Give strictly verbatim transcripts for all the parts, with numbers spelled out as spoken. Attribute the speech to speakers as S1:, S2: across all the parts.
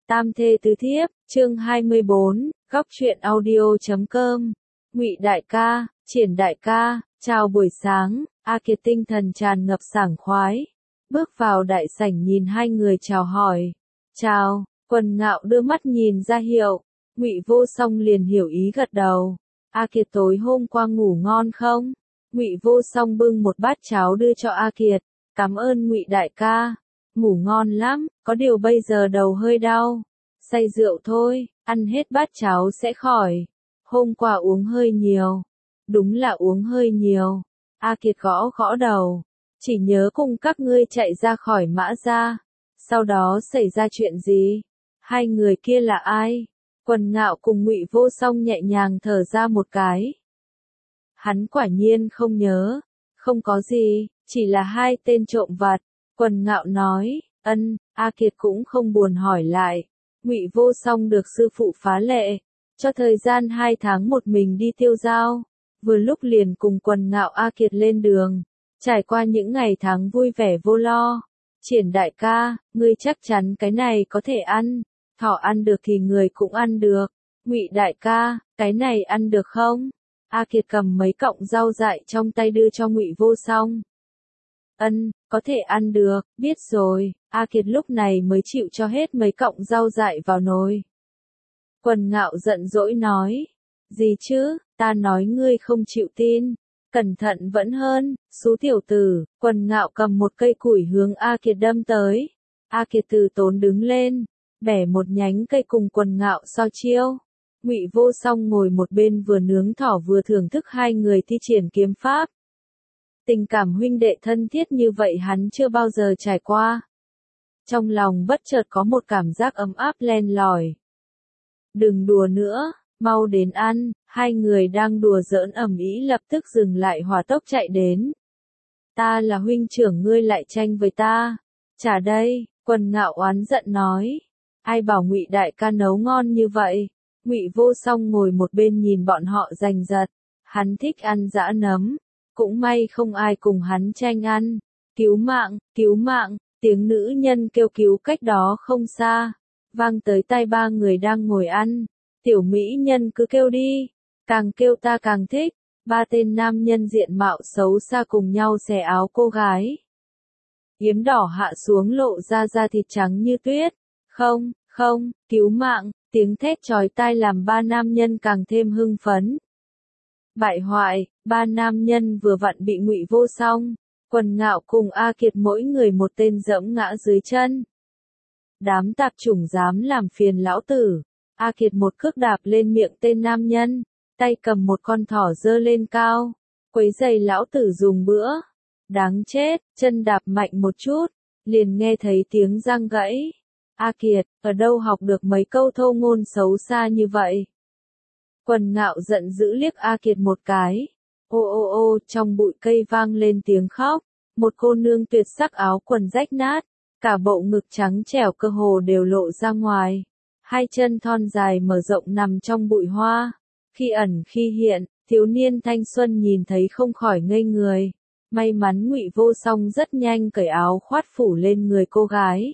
S1: Tam thê tứ thiếp, chương hai mươi bốn, góc truyện audio chấm com. Ngụy đại ca, Triển đại ca, chào buổi sáng. A Kiệt tinh thần tràn ngập sảng khoái, bước vào đại sảnh nhìn hai người chào hỏi. Chào. Quần Ngạo đưa mắt nhìn ra hiệu, Ngụy Vô Song liền hiểu ý gật đầu. A Kiệt tối hôm qua ngủ ngon không? Ngụy Vô Song bưng một bát cháo đưa cho A Kiệt. Cảm ơn Ngụy đại ca. Ngủ ngon lắm, có điều bây giờ đầu hơi đau. Say rượu thôi, ăn hết bát cháo sẽ khỏi. Hôm qua uống hơi nhiều. Đúng là uống hơi nhiều. A Kiệt gõ gõ đầu. Chỉ nhớ cùng các ngươi chạy ra khỏi Mã Gia. Sau đó xảy ra chuyện gì? Hai người kia là ai? Quần Ngạo cùng Ngụy Vô Song nhẹ nhàng thở ra một cái. Hắn quả nhiên không nhớ. Không có gì, chỉ là hai tên trộm vặt. Quần Ngạo nói, ân. A Kiệt cũng không buồn hỏi lại. Ngụy Vô Song được sư phụ phá lệ, cho thời gian hai tháng một mình đi tiêu dao. Vừa lúc liền cùng Quần Ngạo A Kiệt lên đường, trải qua những ngày tháng vui vẻ vô lo. Triển đại ca, ngươi chắc chắn cái này có thể ăn, thỏ ăn được thì người cũng ăn được. Ngụy đại ca, cái này ăn được không? A Kiệt cầm mấy cọng rau dại trong tay đưa cho Ngụy Vô Song. Ân, có thể ăn được, biết rồi. A Kiệt lúc này mới chịu cho hết mấy cọng rau dại vào nồi. Quần Ngạo giận dỗi nói, gì chứ, ta nói ngươi không chịu tin. Cẩn thận vẫn hơn, xú tiểu tử. Quần Ngạo cầm một cây củi hướng A Kiệt đâm tới. A Kiệt từ tốn đứng lên, bẻ một nhánh cây cùng Quần Ngạo so chiêu. Ngụy Vô Song ngồi một bên vừa nướng thỏ vừa thưởng thức hai người thi triển kiếm pháp. Tình cảm huynh đệ thân thiết như vậy hắn chưa bao giờ trải qua. Trong lòng bất chợt có một cảm giác ấm áp len lỏi. Đừng đùa nữa, mau đến ăn. Hai người đang đùa giỡn ầm ĩ lập tức dừng lại hỏa tốc chạy đến. Ta là huynh trưởng ngươi lại tranh với ta. Trả đây. Quần Ngạo oán giận nói. Ai bảo Ngụy đại ca nấu ngon như vậy. Ngụy Vô Song ngồi một bên nhìn bọn họ giành giật. Hắn thích ăn dã nấm. Cũng may không ai cùng hắn tranh ăn. Cứu mạng, cứu mạng. Tiếng nữ nhân kêu cứu cách đó không xa, vang tới tai ba người đang ngồi ăn. Tiểu mỹ nhân cứ kêu đi, càng kêu ta càng thích. Ba tên nam nhân diện mạo xấu xa cùng nhau xẻ áo cô gái. Yếm đỏ hạ xuống lộ ra da thịt trắng như tuyết. Không, không, cứu mạng, tiếng thét chói tai làm ba nam nhân càng thêm hưng phấn. Bại hoại, ba nam nhân vừa vặn bị Ngụy Vô Song, Quần Ngạo cùng A Kiệt mỗi người một tên giẫm ngã dưới chân. Đám tạp chủng dám làm phiền lão tử. A Kiệt một cước đạp lên miệng tên nam nhân, tay cầm một con thỏ giơ lên cao, quấy giày lão tử dùng bữa. Đáng chết, chân đạp mạnh một chút, liền nghe thấy tiếng răng gãy. A Kiệt, ở đâu học được mấy câu thô ngôn xấu xa như vậy? Quần Ngạo giận dữ liếc A Kiệt một cái. Ô ô ô, trong bụi cây vang lên tiếng khóc. Một cô nương tuyệt sắc áo quần rách nát, cả bộ ngực trắng trẻo cơ hồ đều lộ ra ngoài. Hai chân thon dài mở rộng nằm trong bụi hoa. Khi ẩn khi hiện, thiếu niên thanh xuân nhìn thấy không khỏi ngây người. May mắn Ngụy Vô Song rất nhanh cởi áo khoát phủ lên người cô gái.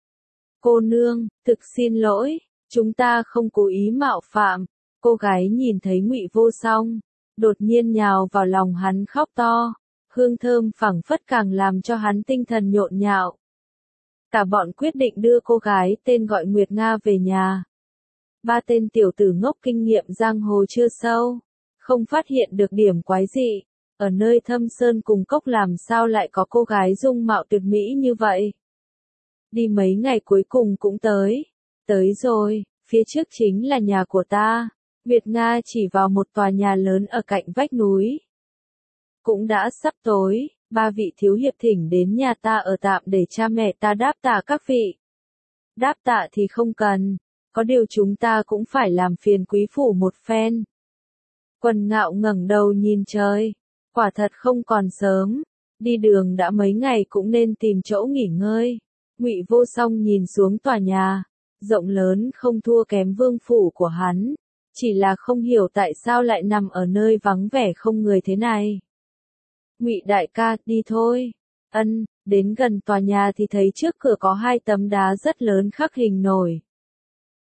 S1: Cô nương, thực xin lỗi, chúng ta không cố ý mạo phạm. Cô gái nhìn thấy Ngụy Vô Song, đột nhiên nhào vào lòng hắn khóc to. Hương thơm phảng phất càng làm cho hắn tinh thần nhộn nhạo. Cả bọn quyết định đưa cô gái tên gọi Nguyệt Nga về nhà. Ba tên tiểu tử ngốc kinh nghiệm giang hồ chưa sâu, không phát hiện được điểm quái dị. Ở nơi thâm sơn cùng cốc làm sao lại có cô gái dung mạo tuyệt mỹ như vậy. Đi mấy ngày cuối cùng cũng tới. Tới rồi, phía trước chính là nhà của ta. Nguyệt Nga chỉ vào một tòa nhà lớn ở cạnh vách núi. Cũng đã sắp tối, ba vị thiếu hiệp thỉnh đến nhà ta ở tạm để cha mẹ ta đáp tạ các vị. Đáp tạ thì không cần, có điều chúng ta cũng phải làm phiền quý phủ một phen. Quần Ngạo ngẩng đầu nhìn trời, quả thật không còn sớm, đi đường đã mấy ngày cũng nên tìm chỗ nghỉ ngơi. Ngụy Vô Song nhìn xuống tòa nhà, rộng lớn không thua kém vương phủ của hắn, chỉ là không hiểu tại sao lại nằm ở nơi vắng vẻ không người thế này. Ngụy đại ca, đi thôi. Ân, đến gần tòa nhà thì thấy trước cửa có hai tấm đá rất lớn khắc hình nổi.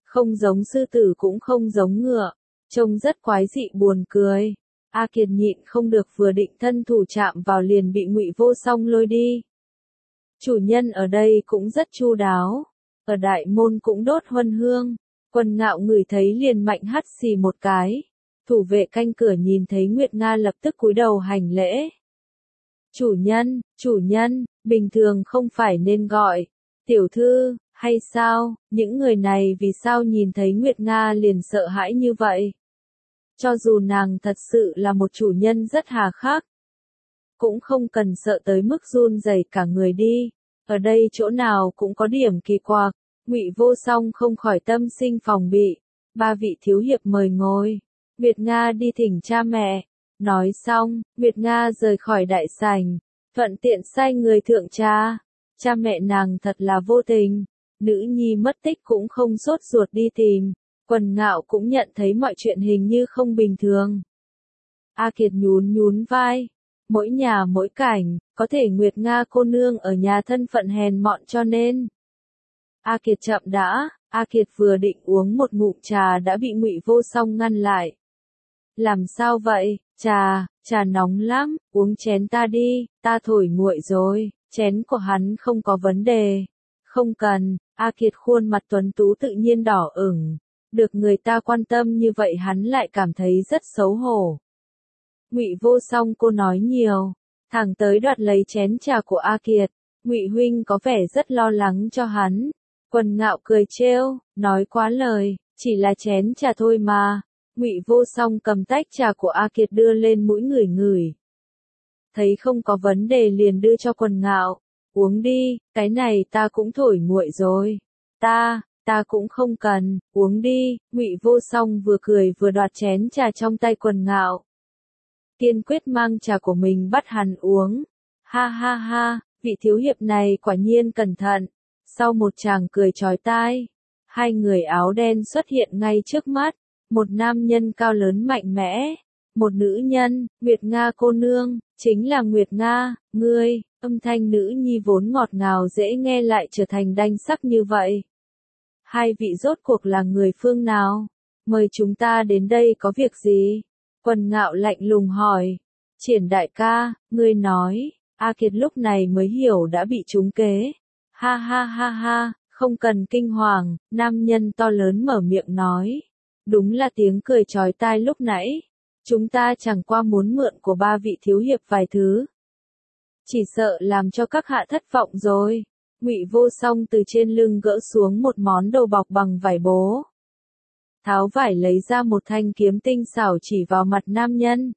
S1: Không giống sư tử cũng không giống ngựa, trông rất quái dị buồn cười. A Kiệt nhịn không được vừa định thân thủ chạm vào liền bị Ngụy Vô Song lôi đi. Chủ nhân ở đây cũng rất chu đáo, ở đại môn cũng đốt huân hương. Quần Ngạo ngửi thấy liền mạnh hắt xì một cái. Thủ vệ canh cửa nhìn thấy Nguyệt Nga lập tức cúi đầu hành lễ. Chủ nhân, chủ nhân, bình thường không phải nên gọi tiểu thư, hay sao? Những người này vì sao nhìn thấy Nguyệt Nga liền sợ hãi như vậy? Cho dù nàng thật sự là một chủ nhân rất hà khắc, cũng không cần sợ tới mức run rẩy cả người đi. Ở đây chỗ nào cũng có điểm kỳ quặc. Ngụy Vô Song không khỏi tâm sinh phòng bị. Ba vị thiếu hiệp mời ngồi. Nguyệt Nga đi thỉnh cha mẹ. Nói xong, Nguyệt Nga rời khỏi đại sảnh, thuận tiện sai người thượng cha. Cha mẹ nàng thật là vô tình. Nữ nhi mất tích cũng không sốt ruột đi tìm. Quần Ngạo cũng nhận thấy mọi chuyện hình như không bình thường. A Kiệt nhún nhún vai. Mỗi nhà mỗi cảnh, có thể Nguyệt Nga cô nương ở nhà thân phận hèn mọn cho nên. A Kiệt chậm đã, A Kiệt vừa định uống một ngụm trà đã bị Ngụy Vô Song ngăn lại. Làm sao vậy? Trà, trà nóng lắm, uống chén ta đi, ta thổi nguội rồi. Chén của hắn không có vấn đề. Không cần. A Kiệt khuôn mặt tuấn tú tự nhiên đỏ ửng. Được người ta quan tâm như vậy hắn lại cảm thấy rất xấu hổ. Ngụy Vô Song cô nói nhiều, thẳng tới đoạt lấy chén trà của A Kiệt. Ngụy huynh có vẻ rất lo lắng cho hắn. Quần Ngạo cười trêu, nói quá lời, chỉ là chén trà thôi mà. Ngụy Vô Song cầm tách trà của A Kiệt đưa lên mũi ngửi ngửi. Thấy không có vấn đề liền đưa cho Quần Ngạo. Uống đi, cái này ta cũng thổi nguội rồi. Ta, ta cũng không cần, uống đi. Ngụy Vô Song vừa cười vừa đoạt chén trà trong tay Quần Ngạo. Kiên quyết mang trà của mình bắt hắn uống. Ha ha ha, vị thiếu hiệp này quả nhiên cẩn thận. Sau một tràng cười chói tai, hai người áo đen xuất hiện ngay trước mắt. Một nam nhân cao lớn mạnh mẽ, một nữ nhân, Nguyệt Nga cô nương, chính là Nguyệt Nga, ngươi. Âm thanh nữ nhi vốn ngọt ngào dễ nghe lại trở thành đanh sắc như vậy. Hai vị rốt cuộc là người phương nào? Mời chúng ta đến đây có việc gì? Quần Ngạo lạnh lùng hỏi. Triển đại ca, ngươi nói. A Kiệt lúc này mới hiểu đã bị trúng kế. Ha ha ha ha, không cần kinh hoàng, nam nhân to lớn mở miệng nói. Đúng là tiếng cười chói tai lúc nãy. Chúng ta chẳng qua muốn mượn của ba vị thiếu hiệp vài thứ. Chỉ sợ làm cho các hạ thất vọng rồi. Ngụy Vô Song từ trên lưng gỡ xuống một món đồ bọc bằng vải bố. Tháo vải lấy ra một thanh kiếm tinh xảo chỉ vào mặt nam nhân.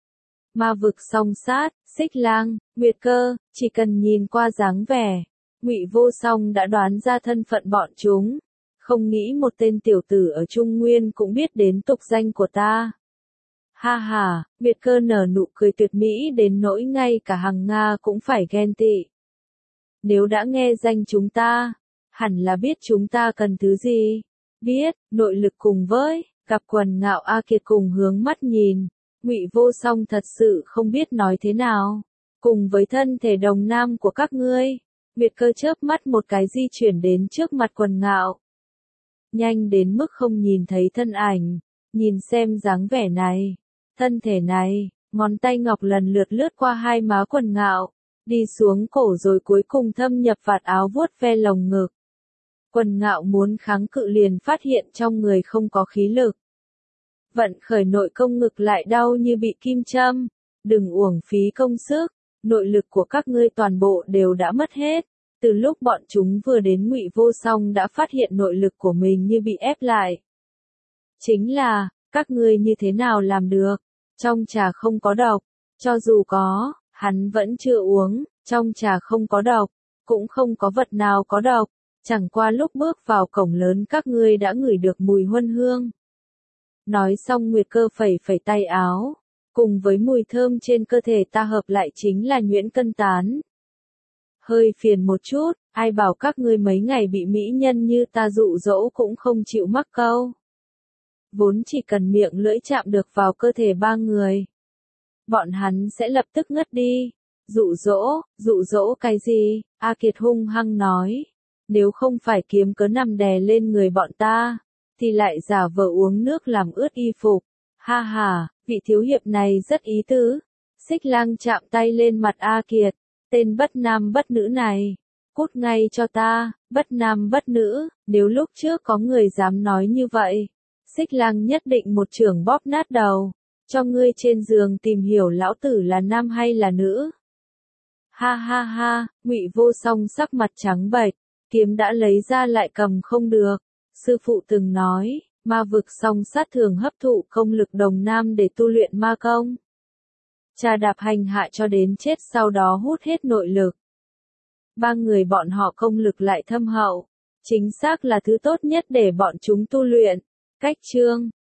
S1: Ma vực song sát, Xích Lang, Nguyệt Cơ, chỉ cần nhìn qua dáng vẻ, Ngụy Vô Song đã đoán ra thân phận bọn chúng. Không nghĩ một tên tiểu tử ở Trung Nguyên cũng biết đến tục danh của ta. Ha ha, Nguyệt Cơ nở nụ cười tuyệt mỹ đến nỗi ngay cả Hằng Nga cũng phải ghen tị. Nếu đã nghe danh chúng ta, hẳn là biết chúng ta cần thứ gì. Biết, nội lực cùng với, cặp Quần Ngạo A Kiệt cùng hướng mắt nhìn. Ngụy Vô Song thật sự không biết nói thế nào. Cùng với thân thể đồng nam của các ngươi, Nguyệt Cơ chớp mắt một cái di chuyển đến trước mặt Quần Ngạo. Nhanh đến mức không nhìn thấy thân ảnh, nhìn xem dáng vẻ này, thân thể này, ngón tay ngọc lần lượt lướt qua hai má Quần Ngạo, đi xuống cổ rồi cuối cùng thâm nhập vạt áo vuốt ve lồng ngực. Quần Ngạo muốn kháng cự liền phát hiện trong người không có khí lực. Vận khởi nội công ngực lại đau như bị kim châm, đừng uổng phí công sức, nội lực của các ngươi toàn bộ đều đã mất hết. Từ lúc bọn chúng vừa đến Ngụy Vô Song đã phát hiện nội lực của mình như bị ép lại. Chính là, các ngươi như thế nào làm được? Trong trà không có độc, cho dù có, hắn vẫn chưa uống, trong trà không có độc, cũng không có vật nào có độc, chẳng qua lúc bước vào cổng lớn các ngươi đã ngửi được mùi huân hương. Nói xong Nguyệt Cơ phẩy phẩy tay áo, cùng với mùi thơm trên cơ thể ta hợp lại chính là nhuyễn cân tán. Hơi phiền một chút, ai bảo các ngươi mấy ngày bị mỹ nhân như ta dụ dỗ cũng không chịu mắc câu. Vốn chỉ cần miệng lưỡi chạm được vào cơ thể ba người, bọn hắn sẽ lập tức ngất đi. Dụ dỗ, dụ dỗ cái gì? A Kiệt hung hăng nói. Nếu không phải kiếm cớ nằm đè lên người bọn ta, thì lại giả vờ uống nước làm ướt y phục. Ha ha, vị thiếu hiệp này rất ý tứ. Xích Lang chạm tay lên mặt A Kiệt, tên bất nam bất nữ này. Cút ngay cho ta, bất nam bất nữ, nếu lúc trước có người dám nói như vậy. Xích Lang nhất định một chưởng bóp nát đầu, cho ngươi trên giường tìm hiểu lão tử là nam hay là nữ. Ha ha ha, Ngụy Vô Song sắc mặt trắng bệch, kiếm đã lấy ra lại cầm không được. Sư phụ từng nói, ma vực song sát thường hấp thụ công lực đồng nam để tu luyện ma công. Trà đạp hành hạ cho đến chết sau đó hút hết nội lực. Ba người bọn họ công lực lại thâm hậu, chính xác là thứ tốt nhất để bọn chúng tu luyện. Cách chương